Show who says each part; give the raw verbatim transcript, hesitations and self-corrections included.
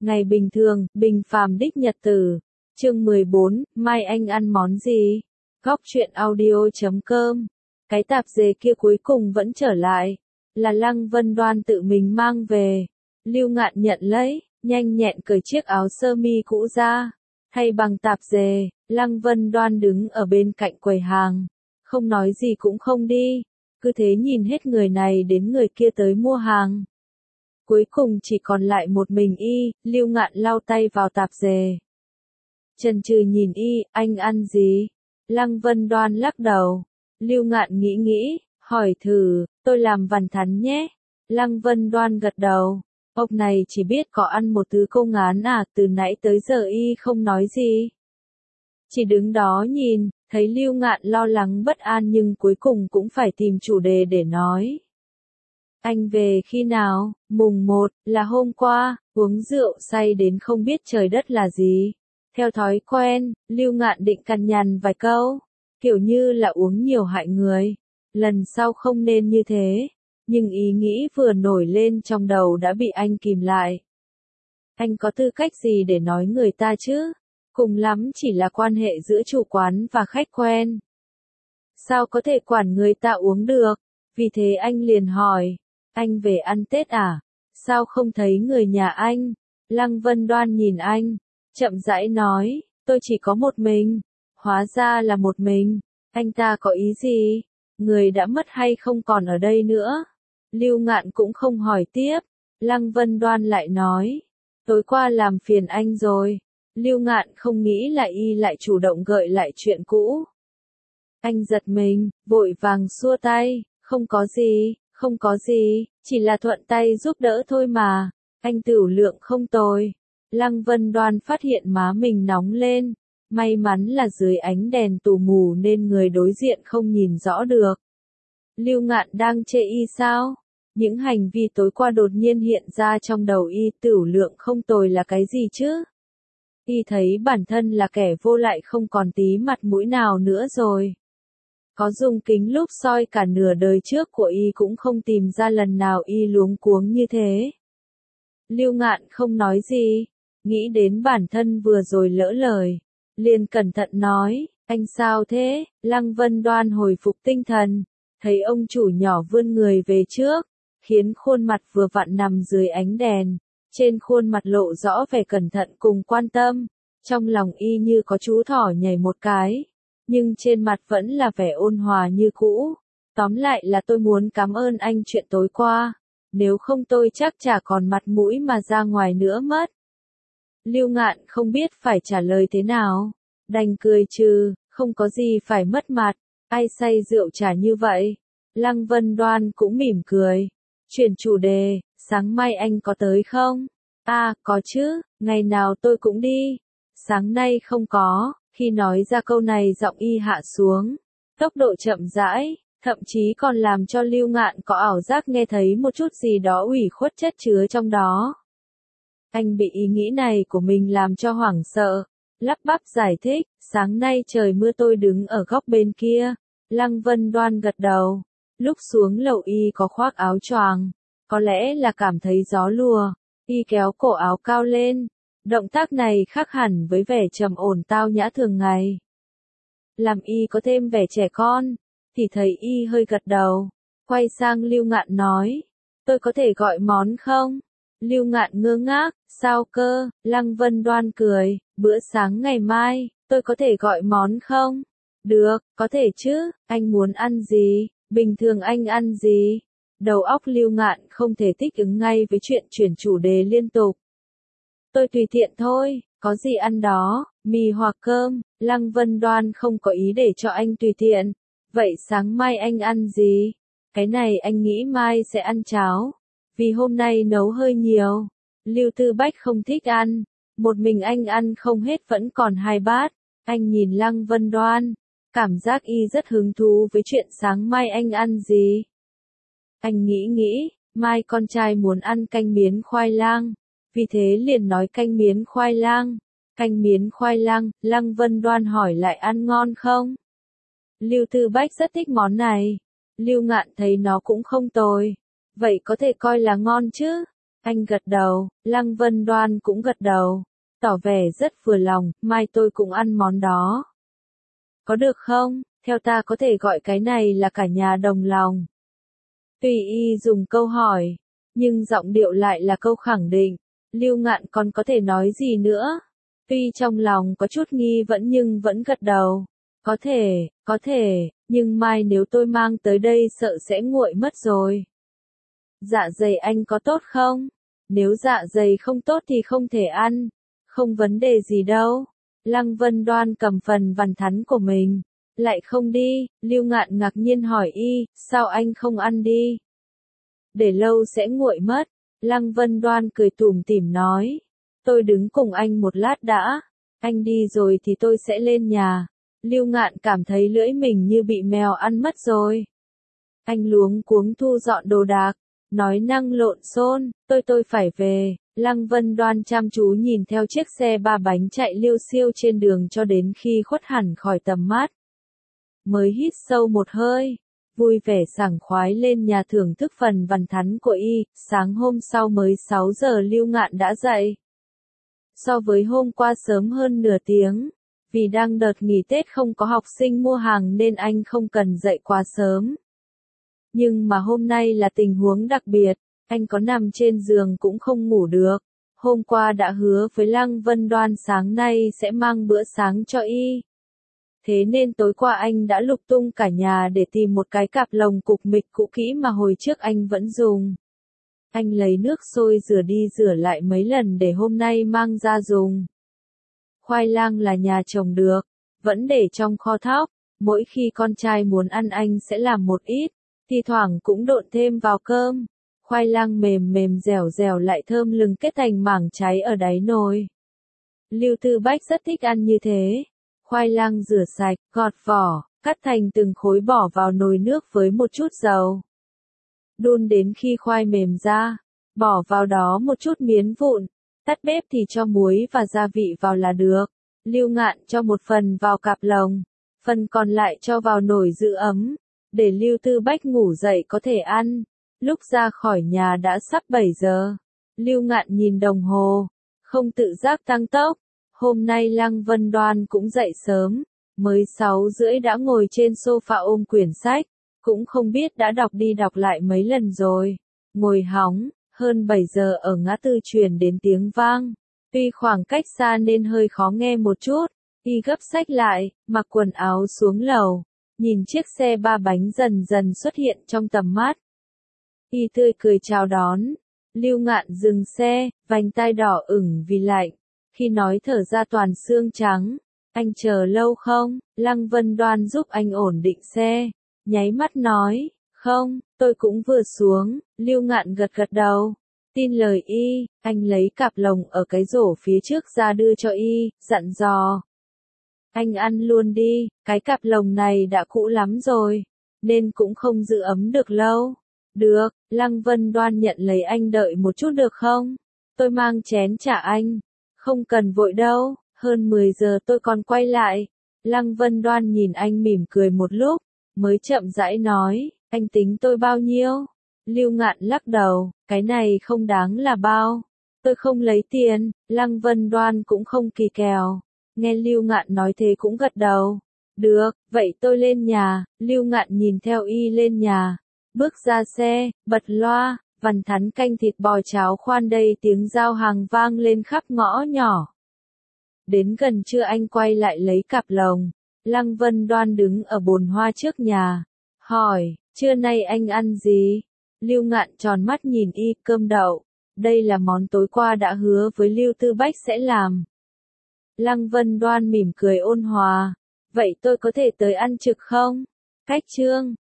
Speaker 1: Ngày bình thường, bình phàm đích nhật tử. Chương mười bốn, mai anh ăn món gì? Góc truyện audio chấm com. Cái tạp dề kia cuối cùng vẫn trở lại. Là Lăng Vân Đoan tự mình mang về. Lưu Ngạn nhận lấy, nhanh nhẹn cởi chiếc áo sơ mi cũ ra. Thay bằng tạp dề, Lăng Vân Đoan đứng ở bên cạnh quầy hàng. Không nói gì cũng không đi. Cứ thế nhìn hết người này đến người kia tới mua hàng. Cuối cùng chỉ còn lại một mình y, Lưu Ngạn lau tay vào tạp dề. Chần chừ nhìn y, anh ăn gì? Lăng Vân Đoan lắc đầu. Lưu Ngạn nghĩ nghĩ, hỏi thử, tôi làm vằn thắn nhé. Lăng Vân Đoan gật đầu. Ông này chỉ biết có ăn một thứ câu ngán à, từ nãy tới giờ y không nói gì. Chỉ đứng đó nhìn, thấy Lưu Ngạn lo lắng bất an nhưng cuối cùng cũng phải tìm chủ đề để nói. Anh về khi nào? Mùng một, là hôm qua, uống rượu say đến không biết trời đất là gì. Theo thói quen, Lưu Ngạn định cằn nhằn vài câu, kiểu như là uống nhiều hại người. Lần sau không nên như thế, nhưng ý nghĩ vừa nổi lên trong đầu đã bị anh kìm lại. Anh có tư cách gì để nói người ta chứ? Cùng lắm chỉ là quan hệ giữa chủ quán và khách quen. Sao có thể quản người ta uống được? Vì thế anh liền hỏi. Anh về ăn Tết à? Sao không thấy người nhà anh? Lăng Vân Đoan nhìn anh, chậm rãi nói, tôi chỉ có một mình. Hóa ra là một mình. Anh ta có ý gì? Người đã mất hay không còn ở đây nữa? Lưu Ngạn cũng không hỏi tiếp. Lăng Vân Đoan lại nói, tối qua làm phiền anh rồi. Lưu Ngạn không nghĩ là y lại chủ động gợi lại chuyện cũ. Anh giật mình, vội vàng xua tay, không có gì. Không có gì, chỉ là thuận tay giúp đỡ thôi mà. Anh tửu lượng không tồi. Lăng Vân Đoan phát hiện má mình nóng lên. May mắn là dưới ánh đèn tù mù nên người đối diện không nhìn rõ được. Lưu Ngạn đang chê y sao? Những hành vi tối qua đột nhiên hiện ra trong đầu y, tửu lượng không tồi là cái gì chứ? Y thấy bản thân là kẻ vô lại không còn tí mặt mũi nào nữa rồi. Có dùng kính lúp soi cả nửa đời trước của y cũng không tìm ra lần nào y luống cuống như thế. Lưu Ngạn không nói gì, nghĩ đến bản thân vừa rồi lỡ lời, liền cẩn thận nói, anh sao thế? Lăng Vân Đoan hồi phục tinh thần, thấy ông chủ nhỏ vươn người về trước, khiến khuôn mặt vừa vặn nằm dưới ánh đèn, trên khuôn mặt lộ rõ vẻ cẩn thận cùng quan tâm, trong lòng y như có chú thỏ nhảy một cái. Nhưng trên mặt vẫn là vẻ ôn hòa như cũ. Tóm lại là tôi muốn cảm ơn anh chuyện tối qua. Nếu không tôi chắc chả còn mặt mũi mà ra ngoài nữa mất. Lưu Ngạn không biết phải trả lời thế nào. Đành cười trừ, không có gì phải mất mặt. Ai say rượu chả như vậy. Lăng Vân Đoan cũng mỉm cười. Chuyển chủ đề, sáng mai anh có tới không? À, có chứ, ngày nào tôi cũng đi. Sáng nay không có. Khi nói ra câu này giọng y hạ xuống, tốc độ chậm rãi, thậm chí còn làm cho Lưu Ngạn có ảo giác nghe thấy một chút gì đó ủy khuất chất chứa trong đó. Anh bị ý nghĩ này của mình làm cho hoảng sợ, lắp bắp giải thích, sáng nay trời mưa tôi đứng ở góc bên kia. Lăng Vân Đoan gật đầu, lúc xuống lầu y có khoác áo choàng, có lẽ là cảm thấy gió lùa, y kéo cổ áo cao lên. Động tác này khác hẳn với vẻ trầm ổn tao nhã thường ngày. Làm y có thêm vẻ trẻ con, thì thấy y hơi gật đầu. Quay sang Lưu Ngạn nói, tôi có thể gọi món không? Lưu Ngạn ngơ ngác, sao cơ? Lăng Vân Đoan cười, bữa sáng ngày mai, tôi có thể gọi món không? Được, có thể chứ, anh muốn ăn gì? Bình thường anh ăn gì? Đầu óc Lưu Ngạn không thể thích ứng ngay với chuyện chuyển chủ đề liên tục. Tôi tùy tiện thôi, có gì ăn đó, mì hoặc cơm. Lăng Vân Đoan không có ý để cho anh tùy tiện. Vậy sáng mai anh ăn gì? Cái này anh nghĩ mai sẽ ăn cháo. Vì hôm nay nấu hơi nhiều. Lưu Tư Bách không thích ăn. Một mình anh ăn không hết vẫn còn hai bát. Anh nhìn Lăng Vân Đoan. Cảm giác y rất hứng thú với chuyện sáng mai anh ăn gì. Anh nghĩ nghĩ, mai con trai muốn ăn canh miến khoai lang. Vì thế liền nói canh miến khoai lang. Canh miến khoai lang, Lăng Vân Đoan hỏi lại ăn ngon không? Lưu Tư Bách rất thích món này. Lưu Ngạn thấy nó cũng không tồi. Vậy có thể coi là ngon chứ? Anh gật đầu, Lăng Vân Đoan cũng gật đầu, tỏ vẻ rất vừa lòng, mai tôi cũng ăn món đó. Có được không? Theo ta có thể gọi cái này là cả nhà đồng lòng. Tuy y dùng câu hỏi, nhưng giọng điệu lại là câu khẳng định, Lưu Ngạn còn có thể nói gì nữa? Tuy trong lòng có chút nghi vẫn nhưng vẫn gật đầu. Có thể, có thể, nhưng mai nếu tôi mang tới đây sợ sẽ nguội mất rồi. Dạ dày anh có tốt không? Nếu dạ dày không tốt thì không thể ăn. Không vấn đề gì đâu. Lăng Vân Đoan cầm phần vằn thắn của mình. Lại không đi, Lưu Ngạn ngạc nhiên hỏi y, sao anh không ăn đi? Để lâu sẽ nguội mất. Lăng Vân Đoan cười tủm tỉm nói. Tôi đứng cùng anh một lát đã. Anh đi rồi thì tôi sẽ lên nhà. Lưu Ngạn cảm thấy lưỡi mình như bị mèo ăn mất rồi. Anh luống cuống thu dọn đồ đạc. Nói năng lộn xộn, tôi tôi phải về. Lăng Vân Đoan chăm chú nhìn theo chiếc xe ba bánh chạy liêu xiêu trên đường cho đến khi khuất hẳn khỏi tầm mắt. Mới hít sâu một hơi, vui vẻ sảng khoái lên nhà thưởng thức phần vằn thắn của y. Sáng hôm sau mới sáu giờ Lưu Ngạn đã dậy. So với hôm qua sớm hơn nửa tiếng, vì đang đợt nghỉ Tết không có học sinh mua hàng nên anh không cần dậy quá sớm. Nhưng mà hôm nay là tình huống đặc biệt, anh có nằm trên giường cũng không ngủ được. Hôm qua đã hứa với Lăng Vân Đoan sáng nay sẽ mang bữa sáng cho y. Thế nên tối qua anh đã lục tung cả nhà để tìm một cái cặp lồng cục mịch cũ kỹ mà hồi trước anh vẫn dùng. Anh lấy nước sôi rửa đi rửa lại mấy lần để hôm nay mang ra dùng. Khoai lang là nhà trồng được, vẫn để trong kho thóc, mỗi khi con trai muốn ăn anh sẽ làm một ít, thi thoảng cũng độn thêm vào cơm. Khoai lang mềm mềm dẻo dẻo lại thơm lừng kết thành mảng cháy ở đáy nồi. Lưu Tư Bách rất thích ăn như thế. Khoai lang rửa sạch, gọt vỏ, cắt thành từng khối bỏ vào nồi nước với một chút dầu. Đun đến khi khoai mềm ra, bỏ vào đó một chút miến vụn, tắt bếp thì cho muối và gia vị vào là được. Lưu Ngạn cho một phần vào cặp lồng, phần còn lại cho vào nồi giữ ấm, để Lưu Tư Bách ngủ dậy có thể ăn. Lúc ra khỏi nhà đã sắp bảy giờ. Lưu Ngạn nhìn đồng hồ, không tự giác tăng tốc. Hôm nay Lăng Vân Đoan cũng dậy sớm, mới sáu rưỡi đã ngồi trên sofa ôm quyển sách, cũng không biết đã đọc đi đọc lại mấy lần rồi. Ngồi hóng, hơn bảy giờ ở ngã tư truyền đến tiếng vang. Tuy khoảng cách xa nên hơi khó nghe một chút, y gấp sách lại, mặc quần áo xuống lầu, nhìn chiếc xe ba bánh dần dần xuất hiện trong tầm mắt. Y tươi cười chào đón. Lưu Ngạn dừng xe, vành tai đỏ ửng vì lạnh. Khi nói thở ra toàn xương trắng. Anh chờ lâu không? Lăng Vân Đoan giúp anh ổn định xe. Nháy mắt nói, không, tôi cũng vừa xuống. Lưu Ngạn gật gật đầu. Tin lời y, anh lấy cặp lồng ở cái rổ phía trước ra đưa cho y, dặn dò. Anh ăn luôn đi, cái cặp lồng này đã cũ lắm rồi, nên cũng không giữ ấm được lâu. Được, Lăng Vân Đoan nhận lấy anh đợi một chút được không? Tôi mang chén trả anh. Không cần vội đâu, hơn mười giờ tôi còn quay lại. Lăng Vân Đoan nhìn anh mỉm cười một lúc, mới chậm rãi nói, anh tính tôi bao nhiêu? Lưu Ngạn lắc đầu, cái này không đáng là bao. Tôi không lấy tiền. Lăng Vân Đoan cũng không kỳ kèo. Nghe Lưu Ngạn nói thế cũng gật đầu. Được, vậy tôi lên nhà. Lưu Ngạn nhìn theo y lên nhà. Bước ra xe, bật loa, vằn thắn canh thịt bò cháo khoan đây tiếng giao hàng vang lên khắp ngõ nhỏ. Đến gần trưa anh quay lại lấy cặp lồng. Lăng Vân Đoan đứng ở bồn hoa trước nhà. Hỏi, trưa nay anh ăn gì? Lưu Ngạn tròn mắt nhìn y, cơm đậu. Đây là món tối qua đã hứa với Lưu Tư Bách sẽ làm. Lăng Vân Đoan mỉm cười ôn hòa. Vậy tôi có thể tới ăn trực không? Cách chương